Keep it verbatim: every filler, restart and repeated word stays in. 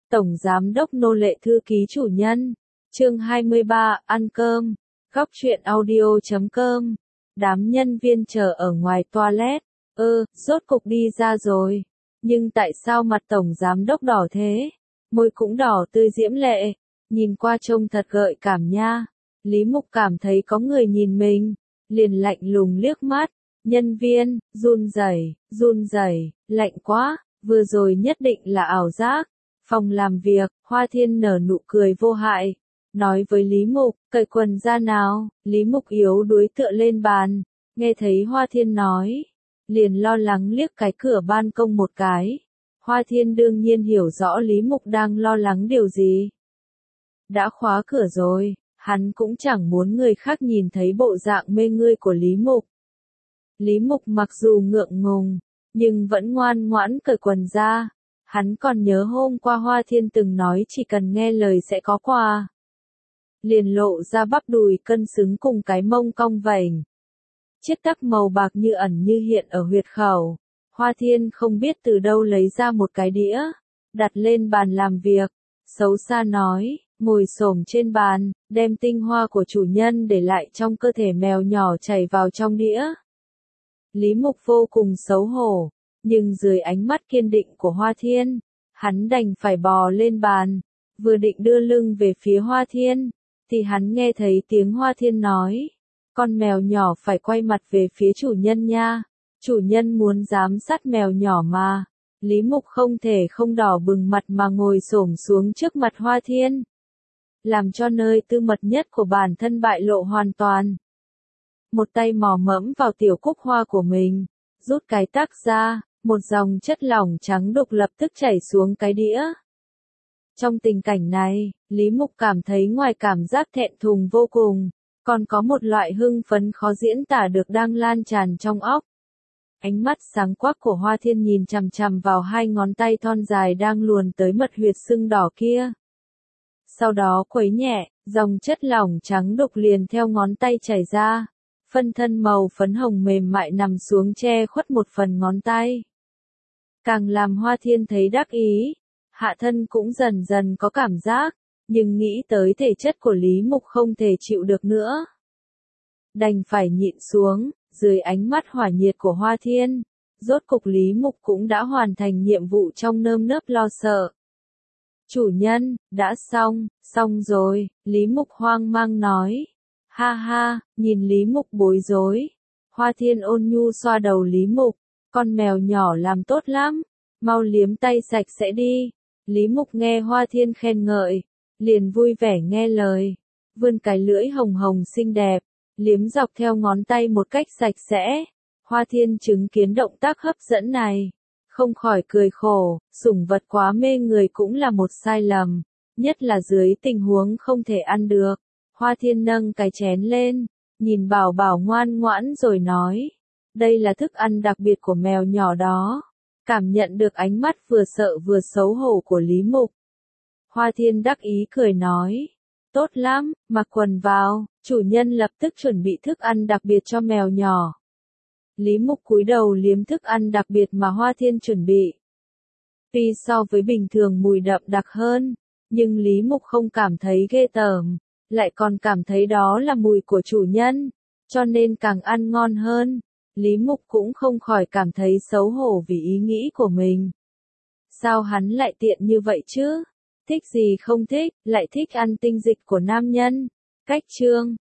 Tổng Giám đốc nô lệ thư ký chủ nhân. Chương hai mươi ba, ăn cơm. Góc truyện audio chấm com. Đám nhân viên chờ ở ngoài toilet. Ơ, rốt cục đi ra rồi. Nhưng tại sao mặt Tổng Giám đốc đỏ thế? Môi cũng đỏ tươi diễm lệ. Nhìn qua trông thật gợi cảm nha. Lý Mục cảm thấy có người nhìn mình. Liền lạnh lùng liếc mắt. Nhân viên, run rẩy, run rẩy, lạnh quá, vừa rồi nhất định là ảo giác. Phòng làm việc, Hoa Thiên nở nụ cười vô hại. Nói với Lý Mục, cởi quần ra nào. Lý Mục yếu đuối tựa lên bàn. Nghe thấy Hoa Thiên nói. Liền lo lắng liếc cái cửa ban công một cái. Hoa Thiên đương nhiên hiểu rõ Lý Mục đang lo lắng điều gì. Đã khóa cửa rồi, hắn cũng chẳng muốn người khác nhìn thấy bộ dạng mê ngươi của Lý Mục. Lý Mục mặc dù ngượng ngùng, nhưng vẫn ngoan ngoãn cởi quần ra. Hắn còn nhớ hôm qua Hoa Thiên từng nói chỉ cần nghe lời sẽ có quà. Liền lộ ra bắp đùi cân xứng cùng cái mông cong vành. Chiếc tắc màu bạc như ẩn như hiện ở huyệt khẩu. Hoa Thiên không biết từ đâu lấy ra một cái đĩa, đặt lên bàn làm việc, xấu xa nói, ngồi xổm trên bàn, đem tinh hoa của chủ nhân để lại trong cơ thể mèo nhỏ chảy vào trong đĩa. Lý Mục vô cùng xấu hổ, nhưng dưới ánh mắt kiên định của Hoa Thiên, hắn đành phải bò lên bàn, vừa định đưa lưng về phía Hoa Thiên, thì hắn nghe thấy tiếng Hoa Thiên nói, con mèo nhỏ phải quay mặt về phía chủ nhân nha, chủ nhân muốn giám sát mèo nhỏ mà. Lý Mục không thể không đỏ bừng mặt mà ngồi xổm xuống trước mặt Hoa Thiên, làm cho nơi tư mật nhất của bản thân bại lộ hoàn toàn. Một tay mò mẫm vào tiểu cúc hoa của mình, rút cái tắc ra, một dòng chất lỏng trắng đục lập tức chảy xuống cái đĩa. Trong tình cảnh này, Lý Mục cảm thấy ngoài cảm giác thẹn thùng vô cùng, còn có một loại hưng phấn khó diễn tả được đang lan tràn trong óc. Ánh mắt sáng quắc của Hoa Thiên nhìn chằm chằm vào hai ngón tay thon dài đang luồn tới mật huyệt sưng đỏ kia. Sau đó khuấy nhẹ, dòng chất lỏng trắng đục liền theo ngón tay chảy ra. Phân thân màu phấn hồng mềm mại nằm xuống che khuất một phần ngón tay. Càng làm Hoa Thiên thấy đắc ý, hạ thân cũng dần dần có cảm giác, nhưng nghĩ tới thể chất của Lý Mục không thể chịu được nữa. Đành phải nhịn xuống, dưới ánh mắt hỏa nhiệt của Hoa Thiên, rốt cục Lý Mục cũng đã hoàn thành nhiệm vụ trong nơm nớp lo sợ. Chủ nhân, đã xong, xong rồi, Lý Mục hoang mang nói. Ha ha, nhìn Lý Mục bối rối. Hoa Thiên ôn nhu xoa đầu Lý Mục, con mèo nhỏ làm tốt lắm, mau liếm tay sạch sẽ đi. Lý Mục nghe Hoa Thiên khen ngợi, liền vui vẻ nghe lời, vươn cái lưỡi hồng hồng xinh đẹp, liếm dọc theo ngón tay một cách sạch sẽ. Hoa Thiên chứng kiến động tác hấp dẫn này, không khỏi cười khổ, sủng vật quá mê người cũng là một sai lầm, nhất là dưới tình huống không thể ăn được. Hoa Thiên nâng cái chén lên, nhìn Bảo Bảo ngoan ngoãn rồi nói, đây là thức ăn đặc biệt của mèo nhỏ đó. Cảm nhận được ánh mắt vừa sợ vừa xấu hổ của Lý Mục, Hoa Thiên đắc ý cười nói, tốt lắm, mặc quần vào, chủ nhân lập tức chuẩn bị thức ăn đặc biệt cho mèo nhỏ. Lý Mục cúi đầu liếm thức ăn đặc biệt mà Hoa Thiên chuẩn bị. Tuy so với bình thường mùi đậm đặc hơn, nhưng Lý Mục không cảm thấy ghê tởm, lại còn cảm thấy đó là mùi của chủ nhân, cho nên càng ăn ngon hơn. Lý Mục cũng không khỏi cảm thấy xấu hổ vì ý nghĩ của mình. Sao hắn lại tiện như vậy chứ? Thích gì không thích, lại thích ăn tinh dịch của nam nhân. Cách chương